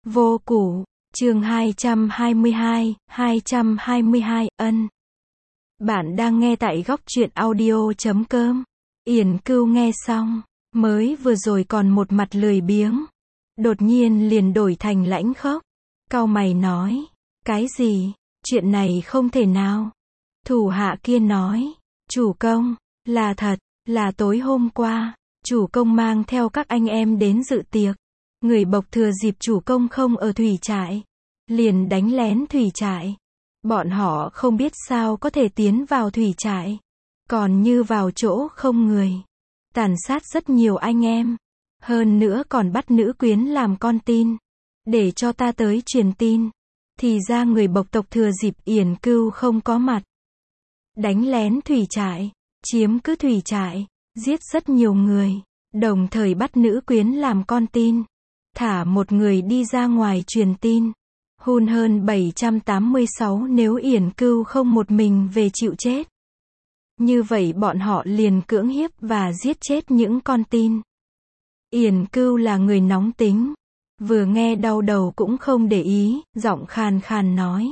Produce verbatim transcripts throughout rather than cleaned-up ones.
Vô Củ, chương hai trăm hai mươi hai, hai trăm hai mươi hai, ân. Bạn đang nghe tại góc truyện audio chấm com. Yển Cưu nghe xong, mới vừa rồi còn một mặt lười biếng, đột nhiên liền đổi thành lãnh khốc, cau mày nói, cái gì, chuyện này không thể nào. Thủ hạ kia nói, chủ công, là thật, là tối hôm qua, chủ công mang theo các anh em đến dự tiệc. Người Bộc thừa dịp chủ công không ở thủy trại, liền đánh lén thủy trại. Bọn họ không biết sao có thể tiến vào thủy trại, còn như vào chỗ không người, tàn sát rất nhiều anh em, hơn nữa còn bắt nữ quyến làm con tin, để cho ta tới truyền tin. Thì ra người Bộc tộc thừa dịp Yển Cưu không có mặt, đánh lén thủy trại, chiếm cứ thủy trại, giết rất nhiều người, đồng thời bắt nữ quyến làm con tin, thả một người đi ra ngoài truyền tin. Hun hơn bảy trăm tám mươi sáu nếu Yển Cưu không một mình về chịu chết. Như vậy bọn họ liền cưỡng hiếp và giết chết những con tin. Yển Cưu là người nóng tính, vừa nghe đau đầu cũng không để ý, giọng khàn khàn nói.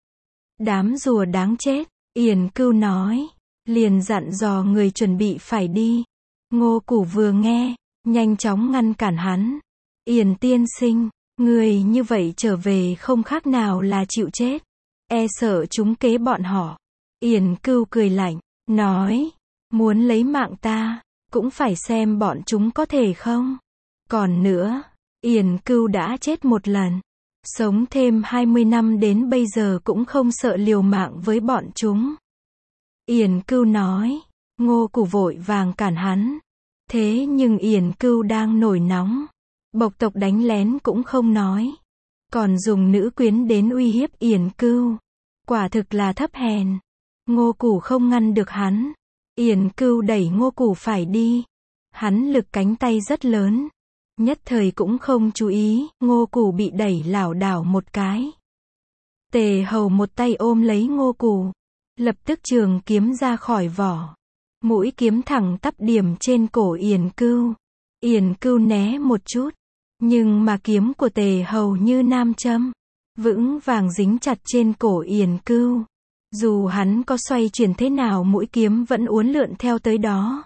Đám rùa đáng chết, Yển Cưu nói, liền dặn dò người chuẩn bị phải đi. Ngô Củ vừa nghe, nhanh chóng ngăn cản hắn. Yển tiên sinh, người như vậy trở về không khác nào là chịu chết, e sợ chúng kế bọn họ. Yển Cưu cười lạnh, nói, muốn lấy mạng ta, cũng phải xem bọn chúng có thể không. Còn nữa, Yển Cưu đã chết một lần, sống thêm hai mươi năm đến bây giờ cũng không sợ liều mạng với bọn chúng. Yển Cưu nói, Ngô Củ vội vàng cản hắn. Thế nhưng Yển Cưu đang nổi nóng, Bộc tộc đánh lén cũng không nói, còn dùng nữ quyến đến uy hiếp Yển Cưu, quả thực là thấp hèn. Ngô Củ không ngăn được hắn, Yển Cưu đẩy Ngô Củ phải đi, hắn lực cánh tay rất lớn, nhất thời cũng không chú ý, Ngô Củ bị đẩy lảo đảo một cái. Tề Hầu một tay ôm lấy Ngô Củ, lập tức trường kiếm ra khỏi vỏ, mũi kiếm thẳng tắp điểm trên cổ Yển Cưu. Yển Cưu né một chút, nhưng mà kiếm của Tề Hầu như nam châm, vững vàng dính chặt trên cổ Yển Cưu. Dù hắn có xoay chuyển thế nào mũi kiếm vẫn uốn lượn theo tới đó.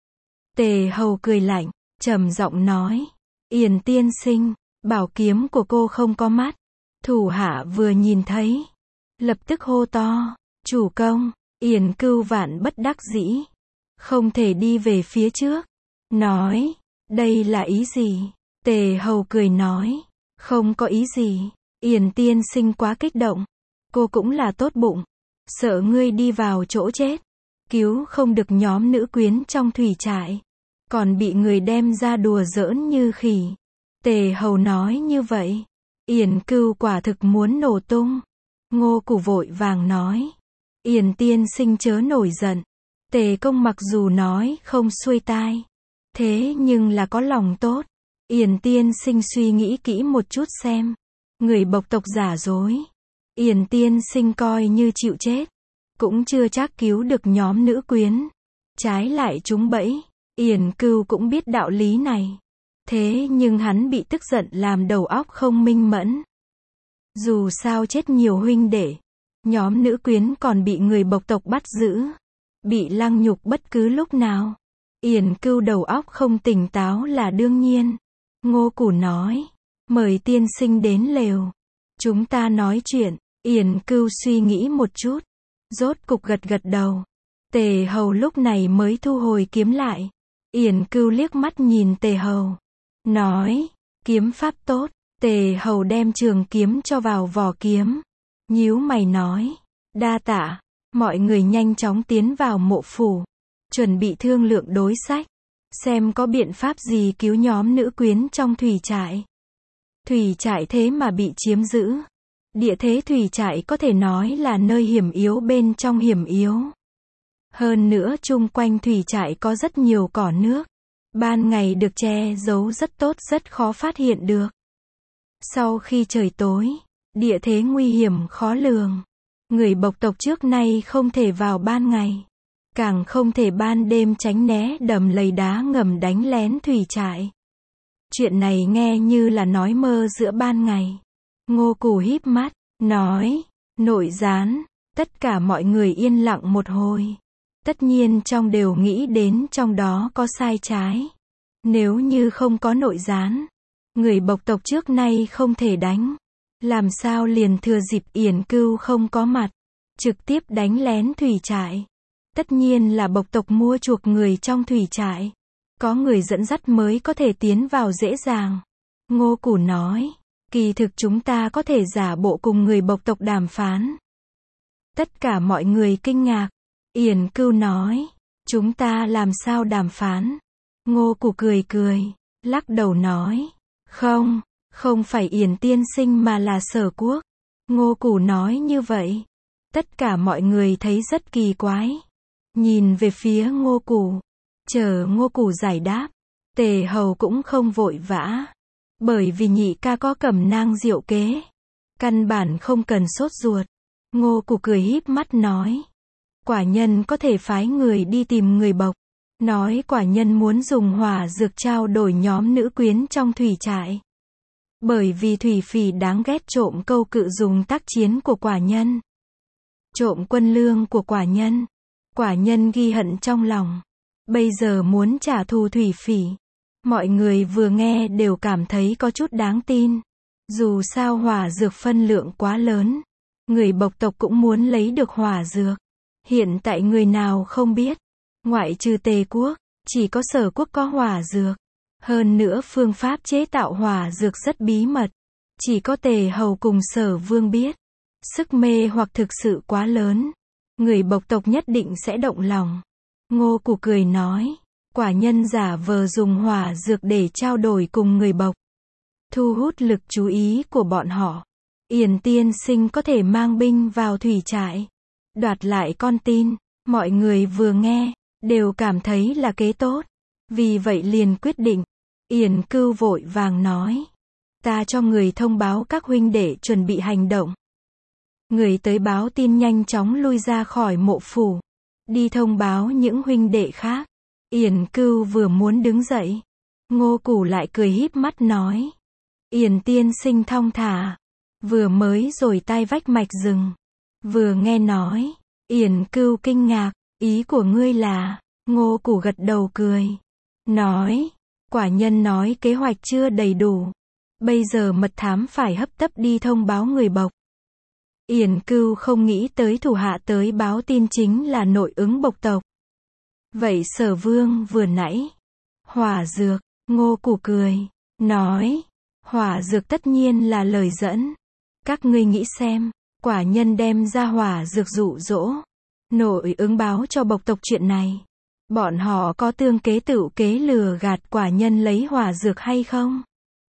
Tề Hầu cười lạnh, trầm giọng nói, Yển tiên sinh, bảo kiếm của cô không có mắt. Thủ hạ vừa nhìn thấy, lập tức hô to, chủ công. Yển Cưu vạn bất đắc dĩ, không thể đi về phía trước, nói, đây là ý gì? Tề Hầu cười nói, không có ý gì, Yển tiên sinh quá kích động, cô cũng là tốt bụng, sợ ngươi đi vào chỗ chết, cứu không được nhóm nữ quyến trong thủy trại, còn bị người đem ra đùa giỡn như khỉ. Tề Hầu nói như vậy, Yển Cưu quả thực muốn nổ tung. Ngô Củ vội vàng nói, Yển tiên sinh chớ nổi giận, Tề công mặc dù nói không xuôi tai, thế nhưng là có lòng tốt. Yển tiên sinh suy nghĩ kỹ một chút xem, người Bộc tộc giả dối, Yển tiên sinh coi như chịu chết, cũng chưa chắc cứu được nhóm nữ quyến, trái lại trúng bẫy. Yển Cưu cũng biết đạo lý này, thế nhưng hắn bị tức giận làm đầu óc không minh mẫn. Dù sao chết nhiều huynh đệ, nhóm nữ quyến còn bị người Bộc tộc bắt giữ, bị lăng nhục bất cứ lúc nào. Yển Cưu đầu óc không tỉnh táo là đương nhiên. Ngô Củ nói, mời tiên sinh đến lều, chúng ta nói chuyện. Yển Cưu suy nghĩ một chút, rốt cục gật gật đầu. Tề Hầu lúc này mới thu hồi kiếm lại. Yển Cưu liếc mắt nhìn Tề Hầu, nói, kiếm pháp tốt. Tề Hầu đem trường kiếm cho vào vỏ kiếm, nhíu mày nói, đa tạ. Mọi người nhanh chóng tiến vào mộ phủ, chuẩn bị thương lượng đối sách, xem có biện pháp gì cứu nhóm nữ quyến trong thủy trại. Thủy trại thế mà bị chiếm giữ, địa thế thủy trại có thể nói là nơi hiểm yếu bên trong hiểm yếu. Hơn nữa chung quanh thủy trại có rất nhiều cỏ nước, ban ngày được che giấu rất tốt, rất khó phát hiện được. Sau khi trời tối, địa thế nguy hiểm khó lường, người Bộc tộc trước nay không thể vào ban ngày, càng không thể ban đêm tránh né đầm lầy đá ngầm đánh lén thủy trại. Chuyện này nghe như là nói mơ giữa ban ngày. Ngô Cù híp mắt, nói, nội gián, tất cả mọi người yên lặng một hồi. Tất nhiên trong đều nghĩ đến trong đó có sai trái. Nếu như không có nội gián, người Bộc tộc trước nay không thể đánh. Làm sao liền thừa dịp Yển Cưu không có mặt, trực tiếp đánh lén thủy trại. Tất nhiên là Bộc tộc mua chuộc người trong thủy trại. Có người dẫn dắt mới có thể tiến vào dễ dàng. Ngô Cù nói, kỳ thực chúng ta có thể giả bộ cùng người Bộc tộc đàm phán. Tất cả mọi người kinh ngạc. Yển Cưu nói, chúng ta làm sao đàm phán? Ngô Cù cười cười, lắc đầu nói, không, không phải Yển tiên sinh mà là Sở Quốc. Ngô Cù nói như vậy, tất cả mọi người thấy rất kỳ quái. Nhìn về phía Ngô Cù, chờ Ngô Cù giải đáp. Tề Hầu cũng không vội vã, bởi vì nhị ca có cẩm nang diệu kế, căn bản không cần sốt ruột. Ngô Cù cười híp mắt nói, quả nhân có thể phái người đi tìm người Bộc, nói quả nhân muốn dùng hỏa dược trao đổi nhóm nữ quyến trong thủy trại. Bởi vì thủy phỉ đáng ghét trộm câu cự dùng tác chiến của quả nhân, trộm quân lương của quả nhân. Quả nhân ghi hận trong lòng, bây giờ muốn trả thù thủy phỉ. Mọi người vừa nghe đều cảm thấy có chút đáng tin. Dù sao hỏa dược phân lượng quá lớn, người Bộc tộc cũng muốn lấy được hỏa dược. Hiện tại người nào không biết, ngoại trừ Tề Quốc, chỉ có Sở Quốc có hỏa dược. Hơn nữa phương pháp chế tạo hỏa dược rất bí mật, chỉ có Tề Hầu cùng Sở Vương biết. Sức mê hoặc thực sự quá lớn, người Bộc tộc nhất định sẽ động lòng. Ngô Cù cười nói, quả nhân giả vờ dùng hỏa dược để trao đổi cùng người Bộc, thu hút lực chú ý của bọn họ. Yển tiên sinh có thể mang binh vào thủy trại, đoạt lại con tin. Mọi người vừa nghe, đều cảm thấy là kế tốt. Vì vậy liền quyết định. Yển Cưu vội vàng nói, ta cho người thông báo các huynh đệ chuẩn bị hành động. Người tới báo tin nhanh chóng lui ra khỏi mộ phủ, đi thông báo những huynh đệ khác. Yển Cưu vừa muốn đứng dậy, Ngô Cù lại cười híp mắt nói, Yển tiên sinh thong thả, vừa mới rồi tai vách mạch rừng. Vừa nghe nói, Yển Cưu kinh ngạc, ý của ngươi là? Ngô Cù gật đầu cười, nói, quả nhân nói kế hoạch chưa đầy đủ, bây giờ mật thám phải hấp tấp đi thông báo người Bộc. Yển Cưu không nghĩ tới thủ hạ tới báo tin chính là nội ứng Bộc tộc. Vậy Sở Vương vừa nãy, hỏa dược. Ngô Cù cười, nói, hỏa dược tất nhiên là lời dẫn. Các ngươi nghĩ xem, quả nhân đem ra hỏa dược dụ dỗ nội ứng báo cho Bộc tộc chuyện này, bọn họ có tương kế tựu kế lừa gạt quả nhân lấy hỏa dược hay không?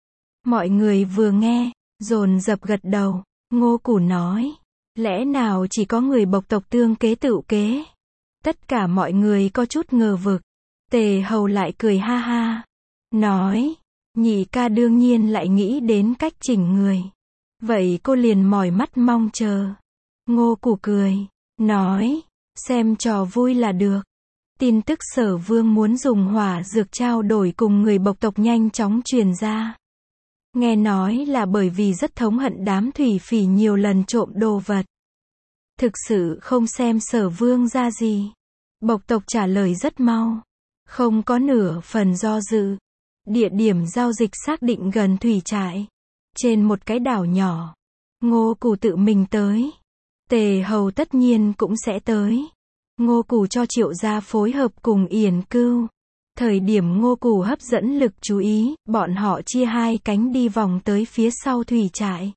Mọi người vừa nghe, dồn dập gật đầu. Ngô Cù nói, lẽ nào chỉ có người Bộc tộc tương kế tựu kế? Tất cả mọi người có chút ngờ vực. Tề Hầu lại cười ha ha, nói, nhị ca đương nhiên lại nghĩ đến cách chỉnh người. Vậy cô liền mỏi mắt mong chờ. Ngô Cù cười, nói, xem trò vui là được. Tin tức Sở Vương muốn dùng hỏa dược trao đổi cùng người Bộc tộc nhanh chóng truyền ra. Nghe nói là bởi vì rất thống hận đám thủy phỉ nhiều lần trộm đồ vật. Thực sự không xem Sở Vương ra gì. Bộc tộc trả lời rất mau, không có nửa phần do dự. Địa điểm giao dịch xác định gần thủy trại, trên một cái đảo nhỏ. Ngô Cù tự mình tới, Tề Hầu tất nhiên cũng sẽ tới. Ngô Cù cho Triệu gia phối hợp cùng Yển Cưu. Thời điểm Ngô Cù hấp dẫn lực chú ý, bọn họ chia hai cánh đi vòng tới phía sau thủy trại,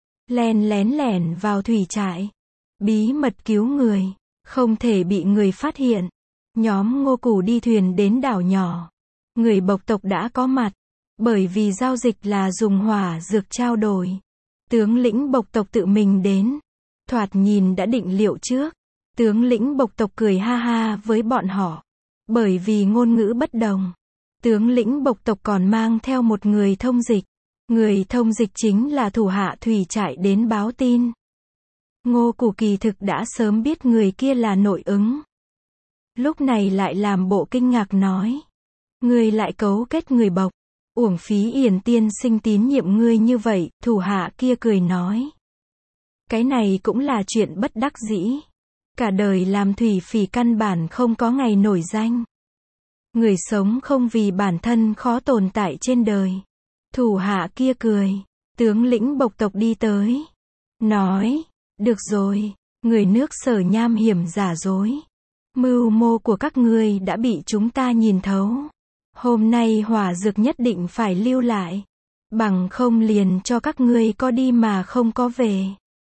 len lén lẻn vào thủy trại, bí mật cứu người, không thể bị người phát hiện. Nhóm Ngô Cù đi thuyền đến đảo nhỏ, người Bộc tộc đã có mặt, bởi vì giao dịch là dùng hỏa dược trao đổi. Tướng lĩnh Bộc tộc tự mình đến, thoạt nhìn đã định liệu trước. Tướng lĩnh Bộc tộc cười ha ha với bọn họ, bởi vì ngôn ngữ bất đồng. Tướng lĩnh Bộc tộc còn mang theo một người thông dịch. Người thông dịch chính là thủ hạ thủy trại đến báo tin. Ngô Cù kỳ thực đã sớm biết người kia là nội ứng. Lúc này lại làm bộ kinh ngạc nói, người lại cấu kết người Bộc. Uổng phí Yển tiên sinh tín nhiệm ngươi như vậy, thủ hạ kia cười nói. Cái này cũng là chuyện bất đắc dĩ. Cả đời làm thủy phỉ căn bản không có ngày nổi danh. Người sống không vì bản thân khó tồn tại trên đời. Thủ hạ kia cười. Tướng lĩnh bộc tộc đi tới. Nói, được rồi, người nước Sở nham hiểm giả dối. Mưu mô của các ngươi đã bị chúng ta nhìn thấu. Hôm nay hỏa dược nhất định phải lưu lại. Bằng không liền cho các ngươi có đi mà không có về.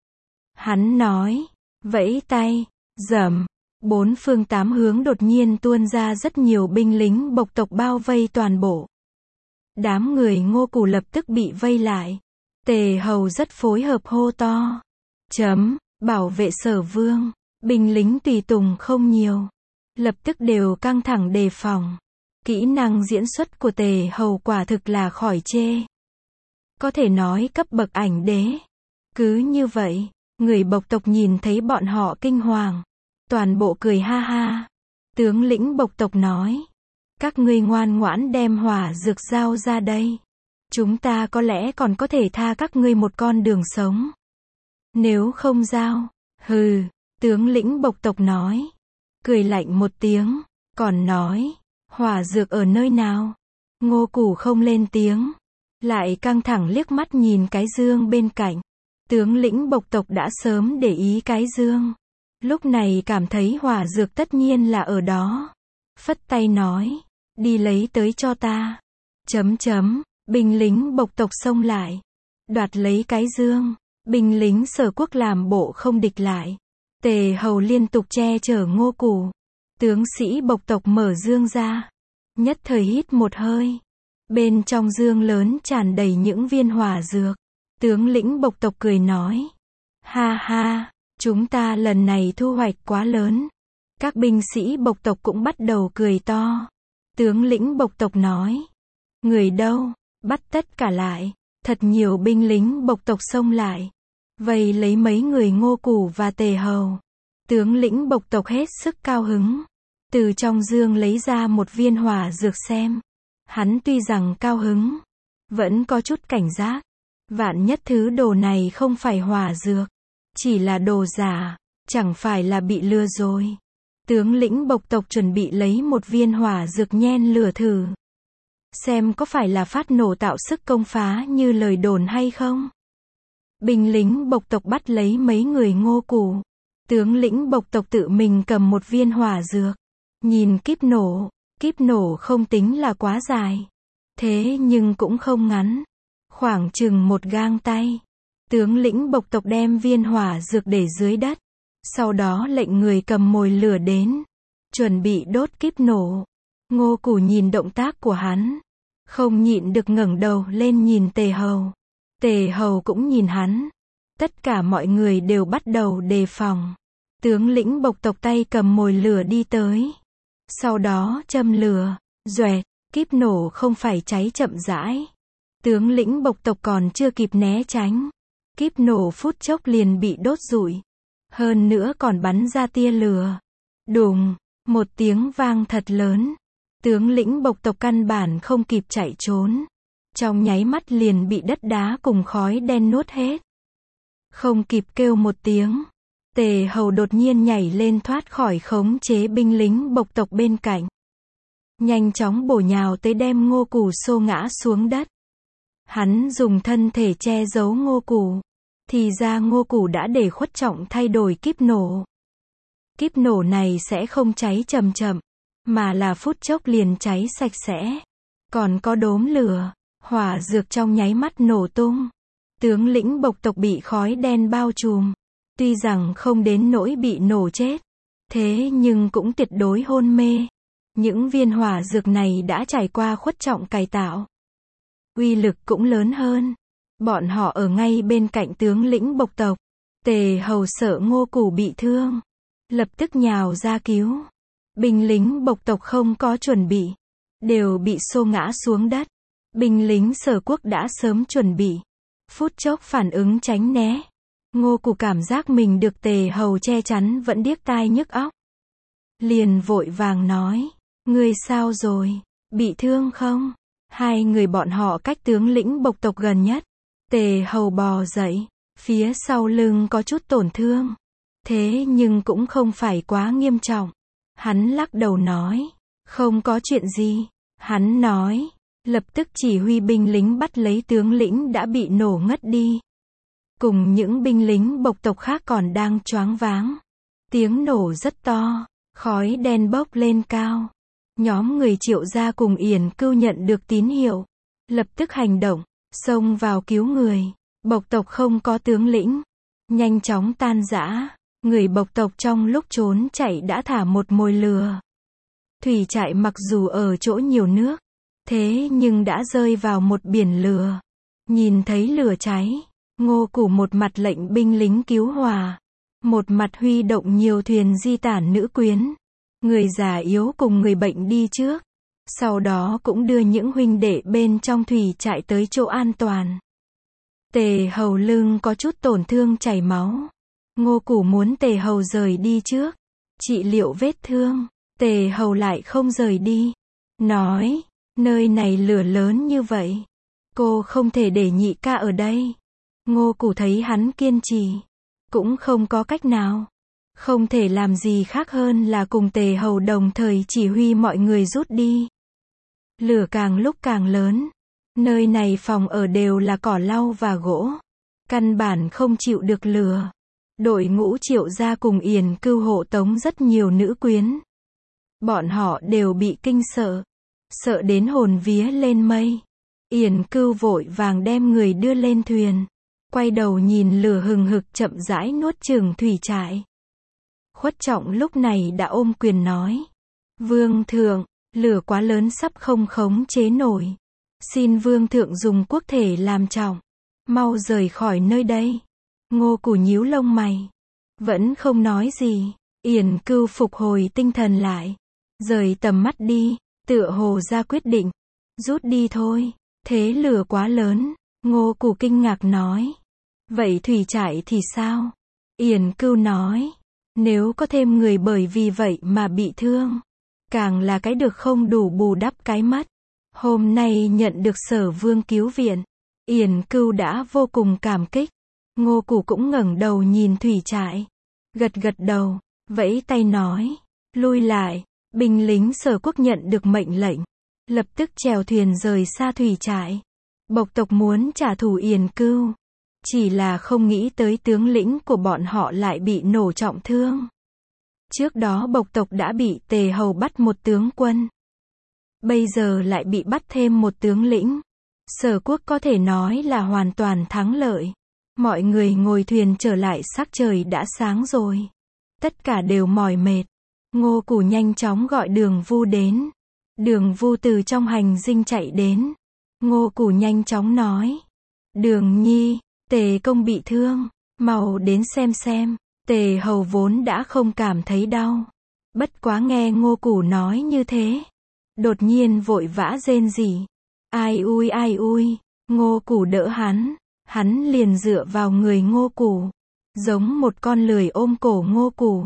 Hắn nói, vẫy tay, rầm. Bốn phương tám hướng đột nhiên tuôn ra rất nhiều binh lính bộc tộc bao vây toàn bộ. Đám người Ngô Cù lập tức bị vây lại. Tề Hầu rất phối hợp hô to. Chấm, bảo vệ Sở vương. Binh lính tùy tùng không nhiều. Lập tức đều căng thẳng đề phòng. Kỹ năng diễn xuất của Tề Hầu quả thực là khỏi chê. Có thể nói cấp bậc ảnh đế. Cứ như vậy, người bộc tộc nhìn thấy bọn họ kinh hoàng. Toàn bộ cười ha ha. Tướng lĩnh bộc tộc nói. Các ngươi ngoan ngoãn đem hỏa dược giao ra đây. Chúng ta có lẽ còn có thể tha các ngươi một con đường sống. Nếu không giao, hừ, tướng lĩnh bộc tộc nói. Cười lạnh một tiếng, còn nói, hỏa dược ở nơi nào? Ngô Cù không lên tiếng, lại căng thẳng liếc mắt nhìn cái dương bên cạnh. Tướng lĩnh bộc tộc đã sớm để ý cái dương. Lúc này cảm thấy hỏa dược tất nhiên là ở đó. Phất tay nói, đi lấy tới cho ta. Chấm chấm, binh lính bộc tộc xông lại. Đoạt lấy cái dương, binh lính Sở quốc làm bộ không địch lại. Tề Hầu liên tục che chở Ngô Cù. Tướng sĩ bộc tộc mở dương ra. Nhất thời hít một hơi. Bên trong dương lớn tràn đầy những viên hỏa dược. Tướng lĩnh bộc tộc cười nói. Ha ha, chúng ta lần này thu hoạch quá lớn. Các binh sĩ bộc tộc cũng bắt đầu cười to. Tướng lĩnh bộc tộc nói. Người đâu, bắt tất cả lại. Thật nhiều binh lính bộc tộc xông lại. Vây lấy mấy người Ngô Cù và Tề Hầu. Tướng lĩnh bộc tộc hết sức cao hứng. Từ trong dương lấy ra một viên hỏa dược xem. Hắn tuy rằng cao hứng, vẫn có chút cảnh giác. Vạn nhất thứ đồ này không phải hỏa dược, chỉ là đồ giả, chẳng phải là bị lừa rồi. Tướng lĩnh bộc tộc chuẩn bị lấy một viên hỏa dược nhen lửa thử. Xem có phải là phát nổ tạo sức công phá như lời đồn hay không. Binh lính bộc tộc bắt lấy mấy người Ngô Cù. Tướng lĩnh bộc tộc tự mình cầm một viên hỏa dược. Nhìn kíp nổ, kíp nổ không tính là quá dài. Thế nhưng cũng không ngắn. Khoảng chừng một gang tay. Tướng lĩnh bộc tộc đem viên hỏa dược để dưới đất. Sau đó lệnh người cầm mồi lửa đến. Chuẩn bị đốt kíp nổ. Ngô Cù nhìn động tác của hắn. Không nhịn được ngẩng đầu lên nhìn Tề Hầu. Tề Hầu cũng nhìn hắn. Tất cả mọi người đều bắt đầu đề phòng. Tướng lĩnh bộc tộc tay cầm mồi lửa đi tới. Sau đó châm lửa. Doẹt, kíp nổ không phải cháy chậm rãi. Tướng lĩnh bộc tộc còn chưa kịp né tránh. Kíp nổ phút chốc liền bị đốt rụi. Hơn nữa còn bắn ra tia lửa. Đùng, một tiếng vang thật lớn. Tướng lĩnh bộc tộc căn bản không kịp chạy trốn. Trong nháy mắt liền bị đất đá cùng khói đen nuốt hết. Không kịp kêu một tiếng. Tề Hầu đột nhiên nhảy lên thoát khỏi khống chế binh lính bộc tộc bên cạnh. Nhanh chóng bổ nhào tới đem Ngô Cù xô ngã xuống đất. Hắn dùng thân thể che giấu Ngô Cù. Thì ra Ngô Cù đã để khuất trọng thay đổi kíp nổ. Kíp nổ này sẽ không cháy chậm chậm, mà là phút chốc liền cháy sạch sẽ. Còn có đốm lửa, hỏa dược trong nháy mắt nổ tung. Tướng lĩnh bộc tộc bị khói đen bao trùm. Tuy rằng không đến nỗi bị nổ chết, thế nhưng cũng tuyệt đối hôn mê. Những viên hỏa dược này đã trải qua khuất trọng cải tạo. Uy lực cũng lớn hơn. Bọn họ ở ngay bên cạnh tướng lĩnh bộc tộc. Tề Hầu sợ Ngô Cù bị thương. Lập tức nhào ra cứu. Binh lính bộc tộc không có chuẩn bị. Đều bị xô ngã xuống đất. Binh lính Sở quốc đã sớm chuẩn bị. Phút chốc phản ứng tránh né. Ngô Cù cảm giác mình được Tề Hầu che chắn vẫn điếc tai nhức óc. Liền vội vàng nói. Ngươi sao rồi? Bị thương không? Hai người bọn họ cách tướng lĩnh bộc tộc gần nhất. Tề Hầu bò dậy, phía sau lưng có chút tổn thương. Thế nhưng cũng không phải quá nghiêm trọng. Hắn lắc đầu nói, không có chuyện gì. Hắn nói, lập tức chỉ huy binh lính bắt lấy tướng lĩnh đã bị nổ ngất đi. Cùng những binh lính bộc tộc khác còn đang choáng váng. Tiếng nổ rất to, khói đen bốc lên cao. Nhóm người Triệu gia cùng Yển Cưu nhận được tín hiệu, lập tức hành động, xông vào cứu người. Bộc tộc không có tướng lĩnh, nhanh chóng tan rã. Người bộc tộc trong lúc trốn chạy đã thả một mồi lửa. Thủy trại mặc dù ở chỗ nhiều nước, thế nhưng đã rơi vào một biển lửa. Nhìn thấy lửa cháy, Ngô Củ một mặt lệnh binh lính cứu hỏa, một mặt huy động nhiều thuyền di tản nữ quyến. Người già yếu cùng người bệnh đi trước, sau đó cũng đưa những huynh đệ bên trong thủy trại tới chỗ an toàn. Tề Hầu lưng có chút tổn thương chảy máu. Ngô Củ muốn Tề Hầu rời đi trước, trị liệu vết thương. Tề Hầu lại không rời đi, nói, nơi này lửa lớn như vậy, cô không thể để nhị ca ở đây. Ngô Củ thấy hắn kiên trì, cũng không có cách nào, không thể làm gì khác hơn là cùng Tề Hầu đồng thời chỉ huy mọi người rút đi. Lửa càng lúc càng lớn, nơi này phòng ở đều là cỏ lau và gỗ, căn bản không chịu được lửa. Đội ngũ Triệu gia cùng Yển Cưu hộ tống rất nhiều nữ quyến. Bọn họ đều bị kinh sợ, sợ đến hồn vía lên mây. Yển Cưu vội vàng đem người đưa lên thuyền, quay đầu nhìn lửa hừng hực chậm rãi nuốt chửng thủy trại. Khuất Trọng lúc này đã ôm quyền nói, Vương thượng, lửa quá lớn sắp không khống chế nổi. Xin Vương thượng dùng quốc thể làm trọng, mau rời khỏi nơi đây. Ngô Củ nhíu lông mày, vẫn không nói gì. Yển Cưu phục hồi tinh thần lại, rời tầm mắt đi, tựa hồ ra quyết định, rút đi thôi. Thế lửa quá lớn. Ngô Củ kinh ngạc nói, vậy thủy trại thì sao? Yển Cưu nói, nếu có thêm người bởi vì vậy mà bị thương, càng là cái được không đủ bù đắp cái mất. Hôm nay nhận được Sở Vương cứu viện, Yển Cưu đã vô cùng cảm kích. Ngô Củ cũng ngẩng đầu nhìn thủy trại, gật gật đầu, vẫy tay nói, lui lại. Binh lính Sở Quốc nhận được mệnh lệnh, lập tức chèo thuyền rời xa thủy trại. Bộc tộc muốn trả thù Yển Cưu, chỉ là không nghĩ tới tướng lĩnh của bọn họ lại bị nổ trọng thương. Trước đó bộc tộc đã bị Tề Hầu bắt một tướng quân, bây giờ lại bị bắt thêm một tướng lĩnh. Sở Quốc có thể nói là hoàn toàn thắng lợi. Mọi người ngồi thuyền trở lại, sắc trời đã sáng rồi. Tất cả đều mỏi mệt. Ngô Củ nhanh chóng gọi Đường Vu đến. Đường Vu từ trong hành dinh chạy đến. Ngô Củ nhanh chóng nói, Đường Nhi, Tề công bị thương, mau đến xem xem. Tề Hầu vốn đã không cảm thấy đau, bất quá nghe Ngô Củ nói như thế, đột nhiên vội vã rên rỉ. Ai ui ai ui. Ngô Củ đỡ hắn, hắn liền dựa vào người Ngô Củ, giống một con lười ôm cổ Ngô Củ,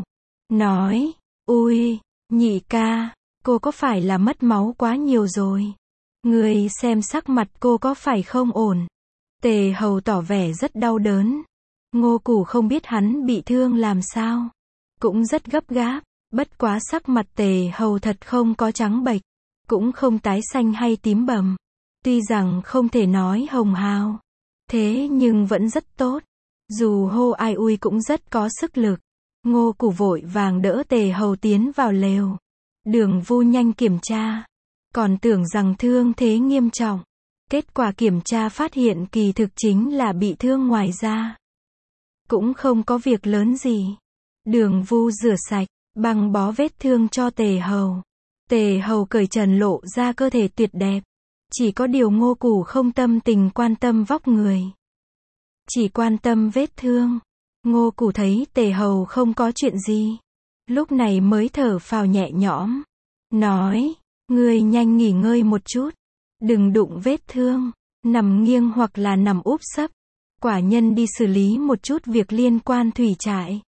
nói, ui, nhị ca, cô có phải là mất máu quá nhiều rồi? Người xem sắc mặt cô có phải không ổn? Tề Hầu tỏ vẻ rất đau đớn. Ngô Củ không biết hắn bị thương làm sao, cũng rất gấp gáp, bất quá sắc mặt Tề Hầu thật không có trắng bệch, cũng không tái xanh hay tím bầm. Tuy rằng không thể nói hồng hào, thế nhưng vẫn rất tốt. Dù hô ai ui cũng rất có sức lực. Ngô Củ vội vàng đỡ Tề Hầu tiến vào lều. Đường Vu nhanh kiểm tra, còn tưởng rằng thương thế nghiêm trọng. Kết quả kiểm tra phát hiện kỳ thực chính là bị thương ngoài da, cũng không có việc lớn gì. Đường Vu rửa sạch, băng bó vết thương cho Tề Hầu. Tề Hầu cởi trần lộ ra cơ thể tuyệt đẹp. Chỉ có điều Ngô Củ không tâm tình quan tâm vóc người, chỉ quan tâm vết thương. Ngô Củ thấy Tề Hầu không có chuyện gì, lúc này mới thở phào nhẹ nhõm, nói, ngươi nhanh nghỉ ngơi một chút, đừng đụng vết thương, nằm nghiêng hoặc là nằm úp sấp. Quả nhân đi xử lý một chút việc liên quan thủy trại.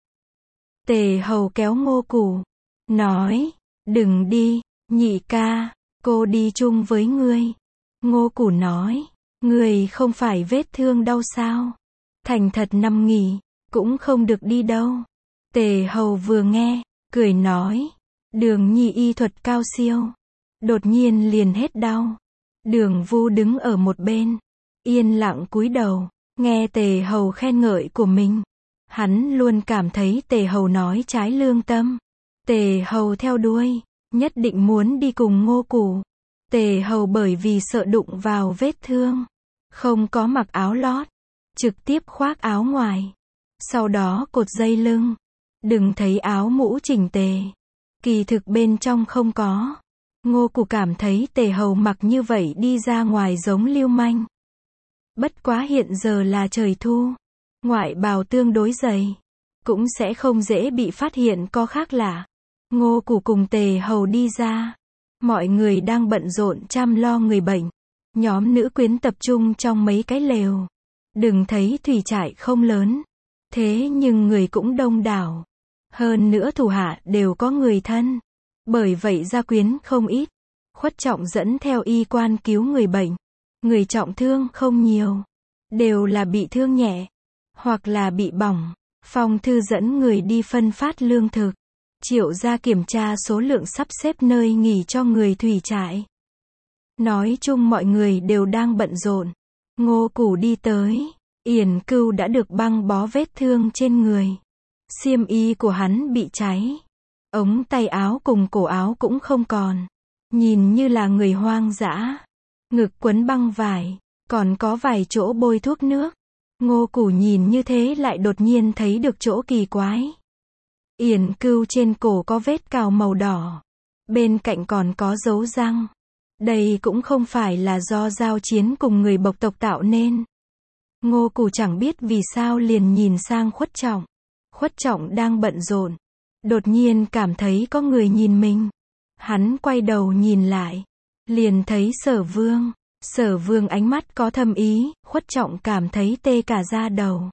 Tề Hầu kéo Ngô Củ, nói, đừng đi, nhị ca, cô đi chung với ngươi. Ngô Củ nói, người không phải vết thương đau sao? Thành thật nằm nghỉ, cũng không được đi đâu. Tề Hầu vừa nghe, cười nói, Đường nhi y thuật cao siêu. Đột nhiên liền hết đau. Đường Vu đứng ở một bên, yên lặng cúi đầu, nghe Tề Hầu khen ngợi của mình. Hắn luôn cảm thấy Tề Hầu nói trái lương tâm. Tề Hầu theo đuôi, nhất định muốn đi cùng Ngô Củ. Tề Hầu bởi vì sợ đụng vào vết thương, không có mặc áo lót, trực tiếp khoác áo ngoài. Sau đó cột dây lưng, đừng thấy áo mũ chỉnh tề. Kỳ thực bên trong không có. Ngô Củ cảm thấy Tề Hầu mặc như vậy đi ra ngoài giống lưu manh. Bất quá hiện giờ là trời thu, ngoại bào tương đối dày, cũng sẽ không dễ bị phát hiện có khác lạ. Ngô Củ cùng Tề Hầu đi ra. Mọi người đang bận rộn chăm lo người bệnh. Nhóm nữ quyến tập trung trong mấy cái lều. Đừng thấy thủy trại không lớn, thế nhưng người cũng đông đảo. Hơn nữa thủ hạ đều có người thân. Bởi vậy gia quyến không ít. Khuất Trọng dẫn theo y quan cứu người bệnh. Người trọng thương không nhiều, đều là bị thương nhẹ, hoặc là bị bỏng. Phong Thư dẫn người đi phân phát lương thực. Triệu gia kiểm tra số lượng sắp xếp nơi nghỉ cho người thủy trại. Nói chung mọi người đều đang bận rộn. Ngô Củ đi tới, Yển Cưu đã được băng bó vết thương trên người. Xiêm y của hắn bị cháy. Ống tay áo cùng cổ áo cũng không còn. Nhìn như là người hoang dã. Ngực quấn băng vải, còn có vài chỗ bôi thuốc nước. Ngô Củ nhìn như thế lại đột nhiên thấy được chỗ kỳ quái. Yển Cưu trên cổ có vết cào màu đỏ. Bên cạnh còn có dấu răng. Đây cũng không phải là do giao chiến cùng người bộc tộc tạo nên. Ngô Củ chẳng biết vì sao liền nhìn sang Khuất Trọng. Khuất Trọng đang bận rộn. Đột nhiên cảm thấy có người nhìn mình. Hắn quay đầu nhìn lại. Liền thấy Sở Vương. Sở Vương ánh mắt có thâm ý. Khuất Trọng cảm thấy tê cả da đầu.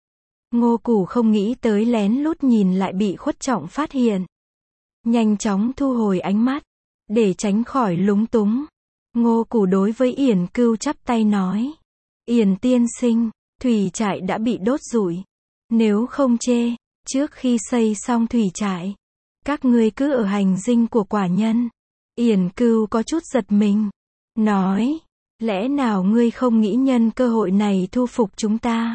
Ngô Củ không nghĩ tới lén lút nhìn lại bị Khuất Trọng phát hiện. Nhanh chóng thu hồi ánh mắt, để tránh khỏi lúng túng. Ngô Củ đối với Yển Cưu chắp tay nói. Yển tiên sinh, thủy trại đã bị đốt rụi. Nếu không chê, trước khi xây xong thủy trại, các ngươi cứ ở hành dinh của quả nhân. Yển Cưu có chút giật mình. Nói, lẽ nào ngươi không nghĩ nhân cơ hội này thu phục chúng ta?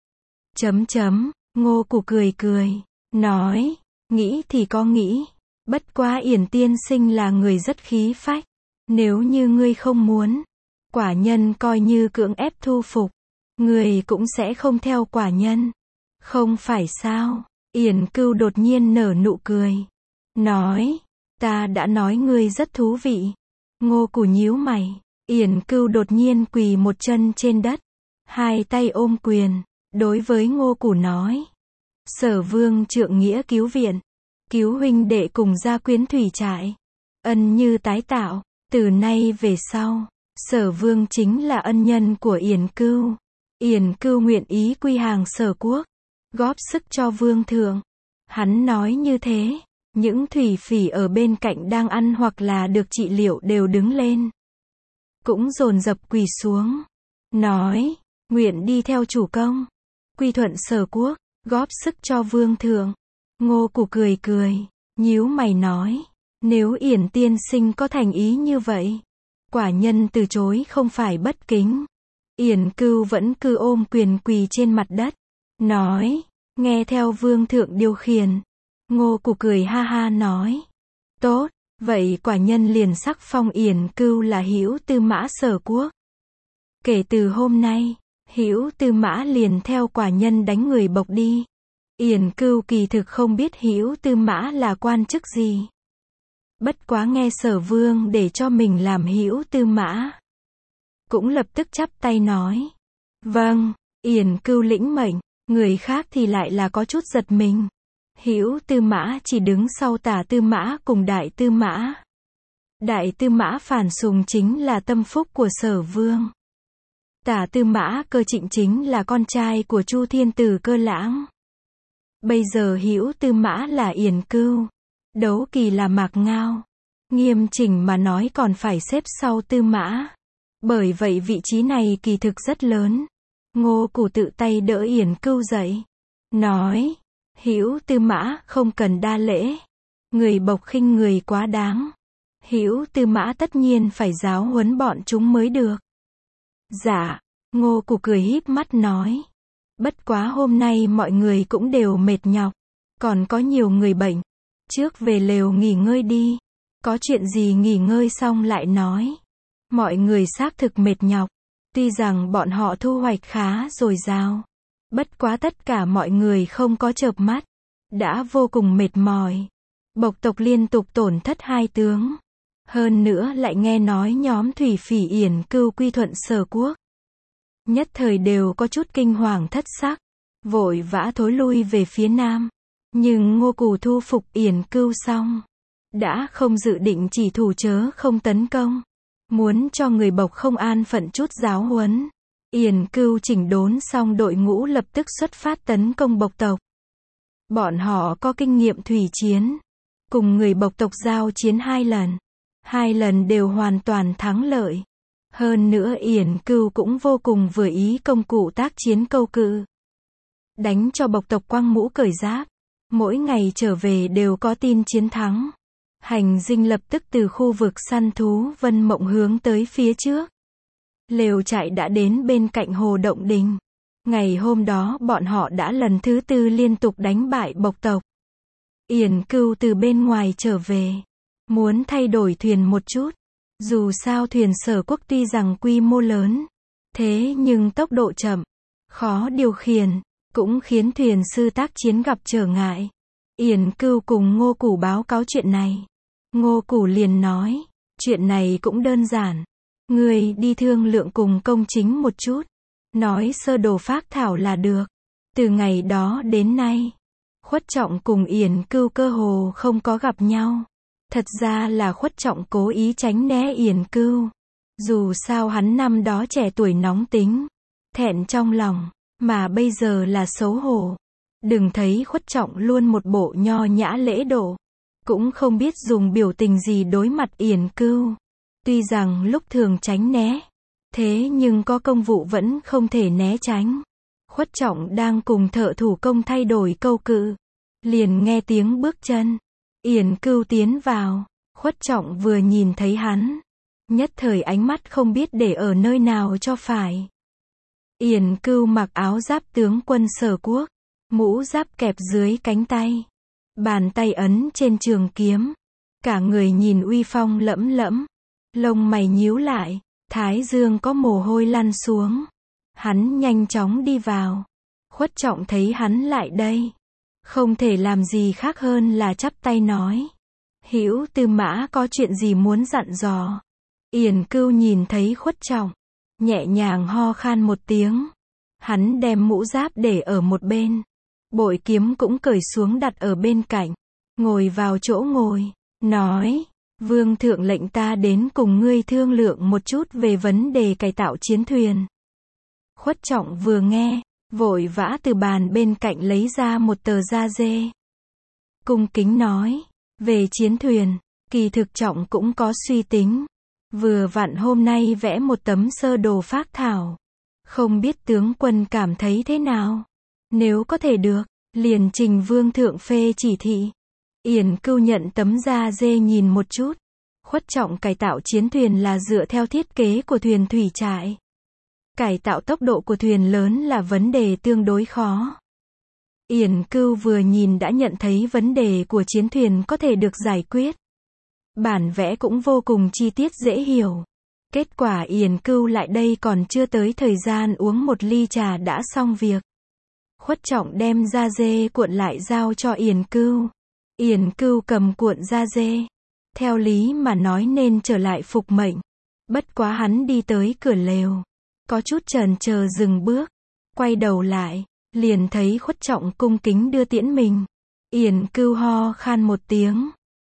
Chấm chấm, Ngô Củ cười cười, nói, nghĩ thì có nghĩ. Bất quá Yển tiên sinh là người rất khí phách. Nếu như ngươi không muốn, quả nhân coi như cưỡng ép thu phục, ngươi cũng sẽ không theo quả nhân. Không phải sao? Yển Cưu đột nhiên nở nụ cười. Nói, ta đã nói ngươi rất thú vị. Ngô Củ nhíu mày. Yển Cưu đột nhiên quỳ một chân trên đất, hai tay ôm quyền, đối với Ngô Củ nói. Sở Vương trượng nghĩa cứu viện, cứu huynh đệ cùng gia quyến thủy trại. Ân như tái tạo, từ nay về sau, Sở Vương chính là ân nhân của Yển Cưu. Yển Cưu nguyện ý quy hàng Sở quốc, góp sức cho Vương thượng. Hắn nói như thế, những thủy phỉ ở bên cạnh đang ăn hoặc là được trị liệu đều đứng lên. Cũng dồn dập quỳ xuống. Nói, nguyện đi theo chủ công, quy thuận Sở quốc, góp sức cho Vương thượng. Ngô Củ cười cười, nhíu mày nói. Nếu Yển tiên sinh có thành ý như vậy, quả nhân từ chối không phải bất kính. Yển Cưu vẫn cứ ôm quyền quỳ trên mặt đất. Nói, nghe theo Vương thượng điều khiển. Ngô Củ cười ha ha nói. Tốt, vậy quả nhân liền sắc phong Yển Cưu là Hữu Tư Mã Sở quốc. Kể từ hôm nay, Hữu Tư Mã liền theo quả nhân đánh người bộc đi. Yển Cưu kỳ thực không biết Hữu Tư Mã là quan chức gì. Bất quá nghe Sở Vương để cho mình làm Hữu Tư Mã, cũng lập tức chắp tay nói. Vâng, Yển Cưu lĩnh mệnh. Người khác thì lại là có chút giật mình. Hữu Tư Mã chỉ đứng sau Tả Tư Mã cùng Đại Tư Mã. Đại Tư Mã Phản Sùng chính là tâm phúc của Sở Vương. Tả Tư Mã Cơ Trịnh chính là con trai của Chu Thiên Tử Cơ Lãng. Bây giờ Hữu Tư Mã là Yển Cưu. Đấu kỳ là Mạc Ngao. Nghiêm chỉnh mà nói còn phải xếp sau Tư Mã. Bởi vậy vị trí này kỳ thực rất lớn. Ngô Củ tự tay đỡ Yển Cưu dậy. Nói, Hữu Tư Mã không cần đa lễ. Người bộc khinh người quá đáng. Hữu Tư Mã tất nhiên phải giáo huấn bọn chúng mới được. Dạ, Ngô Củ cười híp mắt nói. Bất quá hôm nay mọi người cũng đều mệt nhọc. Còn có nhiều người bệnh. Trước về lều nghỉ ngơi đi. Có chuyện gì nghỉ ngơi xong lại nói. Mọi người xác thực mệt nhọc. Tuy rằng bọn họ thu hoạch khá dồi dào. Bất quá tất cả mọi người không có chợp mắt. Đã vô cùng mệt mỏi. Bộc tộc liên tục tổn thất hai tướng. Hơn nữa lại nghe nói nhóm Thủy Phỉ Yển Cưu quy thuận Sở quốc. Nhất thời đều có chút kinh hoàng thất sắc. Vội vã thối lui về phía nam. Nhưng Ngô Củ thu phục Yển Cưu xong. Đã không dự định chỉ thủ chớ không tấn công. Muốn cho người bộc không an phận chút giáo huấn. Yển Cưu chỉnh đốn xong đội ngũ lập tức xuất phát tấn công bộc tộc. Bọn họ có kinh nghiệm thủy chiến. Cùng người bộc tộc giao chiến hai lần. Hai lần đều hoàn toàn thắng lợi. Hơn nữa Yển Cưu cũng vô cùng vừa ý công cụ tác chiến câu cự. Đánh cho bộc tộc quăng mũ cởi giáp. Mỗi ngày trở về đều có tin chiến thắng. Hành dinh lập tức từ khu vực săn thú Vân Mộng hướng tới phía trước. Lều trại đã đến bên cạnh hồ Động Đình. Ngày hôm đó bọn họ đã lần thứ tư liên tục đánh bại bộc tộc. Yển Cưu từ bên ngoài trở về. Muốn thay đổi thuyền một chút. Dù sao thuyền Sở quốc tuy rằng quy mô lớn. Thế nhưng tốc độ chậm. Khó điều khiển. Cũng khiến thuyền sư tác chiến gặp trở ngại. Yển Cưu cùng Ngô Củ báo cáo chuyện này. Ngô Củ liền nói. Chuyện này cũng đơn giản. Người đi thương lượng cùng công chính một chút. Nói sơ đồ phác thảo là được. Từ ngày đó đến nay. Khuất Trọng cùng Yển Cưu cơ hồ không có gặp nhau. Thật ra là Khuất Trọng cố ý tránh né Yển Cưu. Dù sao hắn năm đó trẻ tuổi nóng tính. Thẹn trong lòng. Mà bây giờ là xấu hổ. Đừng thấy Khuất Trọng luôn một bộ nho nhã lễ độ. Cũng không biết dùng biểu tình gì đối mặt Yển Cưu. Tuy rằng lúc thường tránh né. Thế nhưng có công vụ vẫn không thể né tránh. Khuất Trọng đang cùng thợ thủ công thay đổi câu cự. Liền nghe tiếng bước chân. Yển Cưu tiến vào. Khuất Trọng vừa nhìn thấy hắn. Nhất thời ánh mắt không biết để ở nơi nào cho phải. Yển Cưu mặc áo giáp tướng quân Sở quốc. Mũ giáp kẹp dưới cánh tay. Bàn tay ấn trên trường kiếm. Cả người nhìn uy phong lẫm lẫm. Lông mày nhíu lại. Thái dương có mồ hôi lăn xuống. Hắn nhanh chóng đi vào. Khuất Trọng thấy hắn lại đây. Không thể làm gì khác hơn là chắp tay nói. Hữu Tư Mã có chuyện gì muốn dặn dò. Yển Cưu nhìn thấy Khuất Trọng. Nhẹ nhàng ho khan một tiếng. Hắn đem mũ giáp để ở một bên. Bội kiếm cũng cởi xuống đặt ở bên cạnh. Ngồi vào chỗ ngồi. Nói. Vương thượng lệnh ta đến cùng ngươi thương lượng một chút về vấn đề cải tạo chiến thuyền. Khuất Trọng vừa nghe. Vội vã từ bàn bên cạnh lấy ra một tờ da dê. Cung kính nói. Về chiến thuyền. Kỳ thực Trọng cũng có suy tính. Vừa vặn hôm nay vẽ một tấm sơ đồ phác thảo. Không biết tướng quân cảm thấy thế nào. Nếu có thể được. Liền trình vương thượng phê chỉ thị. Yển Cưu nhận tấm da dê nhìn một chút. Khuất Trọng cải tạo chiến thuyền là dựa theo thiết kế của thuyền thủy trại. Cải tạo tốc độ của thuyền lớn là vấn đề tương đối khó. Yển Cưu vừa nhìn đã nhận thấy vấn đề của chiến thuyền có thể được giải quyết. Bản vẽ cũng vô cùng chi tiết dễ hiểu. Kết quả Yển Cưu lại đây còn chưa tới thời gian uống một ly trà đã xong việc. Khuất Trọng đem da dê cuộn lại giao cho Yển Cưu. Yển Cưu cầm cuộn da dê. Theo lý mà nói nên trở lại phục mệnh. Bất quá hắn đi tới cửa lều. Có chút chần chờ dừng bước. Quay đầu lại. Liền thấy Khuất Trọng cung kính đưa tiễn mình. Yển Cưu ho khan một tiếng.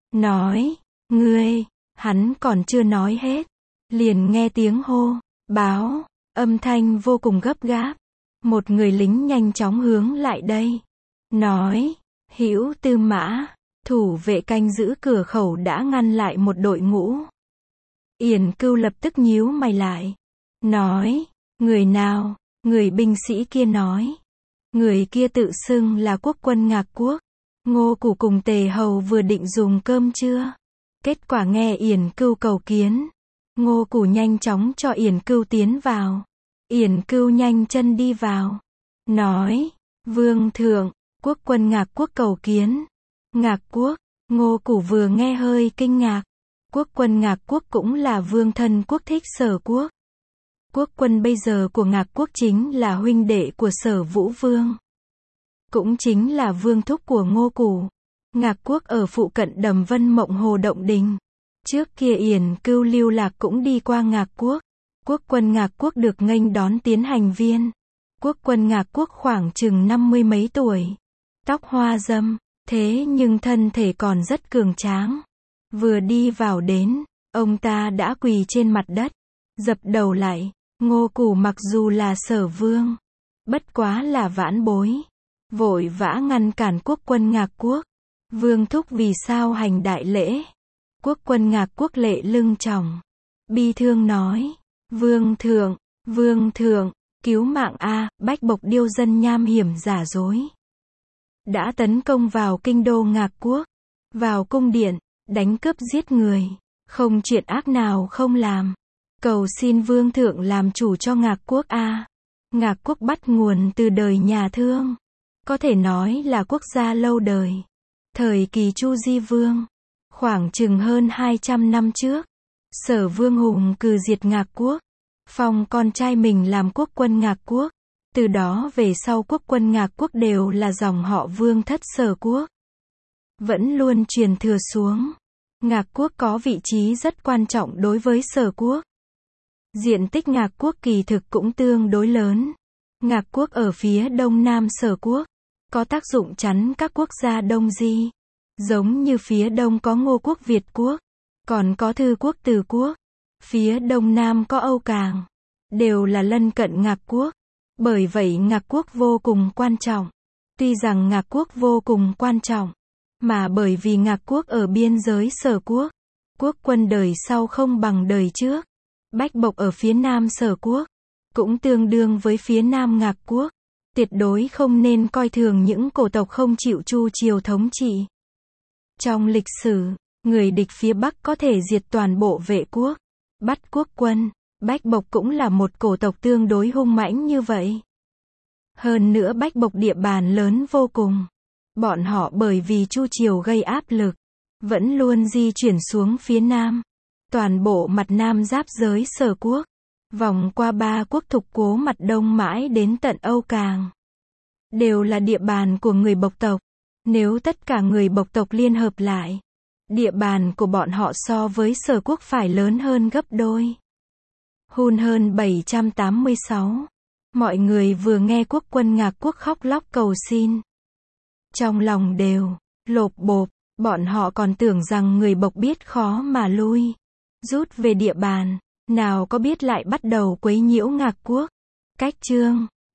Nói. Ngươi. Hắn còn chưa nói hết. Liền nghe tiếng hô. Báo. Âm thanh vô cùng gấp gáp. Một người lính nhanh chóng hướng lại đây. Nói. Hữu Tư Mã. Thủ vệ canh giữ cửa khẩu đã ngăn lại một đội ngũ. Yển Cưu lập tức nhíu mày lại. nói, người nào, người binh sĩ kia nói. Người kia tự xưng là quốc quân Ngạc Quốc. Ngô Củ cùng Tề Hầu vừa định dùng cơm trưa. Kết quả nghe Yển Cưu cầu kiến. Ngô Củ nhanh chóng cho Yển Cưu tiến vào. Yển Cưu nhanh chân đi vào. Nói, vương thượng, quốc quân Ngạc Quốc cầu kiến. Ngạc Quốc, Ngô Củ vừa nghe hơi kinh ngạc. Quốc quân Ngạc Quốc cũng là vương thân quốc thích Sở Quốc. Quốc quân bây giờ của Ngạc Quốc chính là huynh đệ của Sở Vũ Vương. Cũng chính là vương thúc của Ngô Củ. Ngạc Quốc ở phụ cận Đầm Vân Mộng Hồ Động Đình. Trước kia Yển Cưu lưu lạc cũng đi qua Ngạc Quốc. Quốc quân Ngạc Quốc được nghênh đón tiến hành viên. Quốc quân Ngạc Quốc khoảng chừng năm mươi mấy tuổi. Tóc hoa râm, thế nhưng thân thể còn rất cường tráng. Vừa đi vào đến, ông ta đã quỳ trên mặt đất, dập đầu lại. Ngô Củ mặc dù là Sở Vương, bất quá là vãn bối, vội vã ngăn cản quốc quân Ngạc Quốc. Vương thúc vì sao hành đại lễ? Quốc quân Ngạc Quốc lệ lưng tròng, bi thương nói, vương thượng, vương thượng, cứu mạng a, Bách Bộc điêu dân nham hiểm giả dối. Đã tấn công vào kinh đô Ngạc Quốc, vào cung điện, đánh cướp giết người, không chuyện ác nào không làm. Cầu xin vương thượng làm chủ cho Ngạc Quốc a. Ngạc Quốc bắt nguồn từ đời nhà Thương. Có thể nói là quốc gia lâu đời. Thời kỳ Chu Di Vương, khoảng chừng hơn hai trăm năm trước, Sở Vương Hùng cừ diệt Ngạc Quốc, phong con trai mình làm quốc quân Ngạc Quốc. Từ đó về sau quốc quân Ngạc Quốc đều là dòng họ Vương thất Sở Quốc. Vẫn luôn truyền thừa xuống. Ngạc Quốc có vị trí rất quan trọng đối với Sở Quốc. Diện tích Ngạc Quốc kỳ thực cũng tương đối lớn. Ngạc Quốc ở phía đông nam Sở Quốc, có tác dụng chắn các quốc gia Đông Di. Giống như phía đông có Ngô Quốc Việt Quốc, còn có Thư Quốc Từ Quốc. Phía đông nam có Âu Càng, đều là lân cận Ngạc Quốc. Bởi vậy Ngạc Quốc vô cùng quan trọng. Tuy rằng Ngạc Quốc vô cùng quan trọng, mà bởi vì Ngạc Quốc ở biên giới Sở Quốc, quốc quân đời sau không bằng đời trước. Bách Bộc ở phía nam Sở Quốc, cũng tương đương với phía nam Ngạc Quốc. Tuyệt đối không nên coi thường những cổ tộc không chịu Chu triều thống trị. Trong lịch sử, người địch phía Bắc có thể diệt toàn bộ Vệ Quốc, bắt quốc quân. Bách Bộc cũng là một cổ tộc tương đối hung mãnh như vậy. Hơn nữa Bách Bộc địa bàn lớn vô cùng. Bọn họ bởi vì Chu triều gây áp lực, vẫn luôn di chuyển xuống phía nam. Toàn bộ mặt nam giáp giới Sở Quốc, vòng qua ba quốc thục Cố mặt đông mãi đến tận Âu Càng, đều là địa bàn của người Bộc tộc. Nếu tất cả người Bộc tộc liên hợp lại, địa bàn của bọn họ so với Sở Quốc phải lớn hơn gấp đôi. Hun hơn bảy trăm tám mươi sáu. Mọi người vừa nghe quốc quân Ngạc Quốc khóc lóc cầu xin, trong lòng đều lộp bộp. Bọn họ còn tưởng rằng người Bộc biết khó mà lui, rút về địa bàn, nào có biết lại bắt đầu quấy nhiễu Ngạc Quốc. Cách chương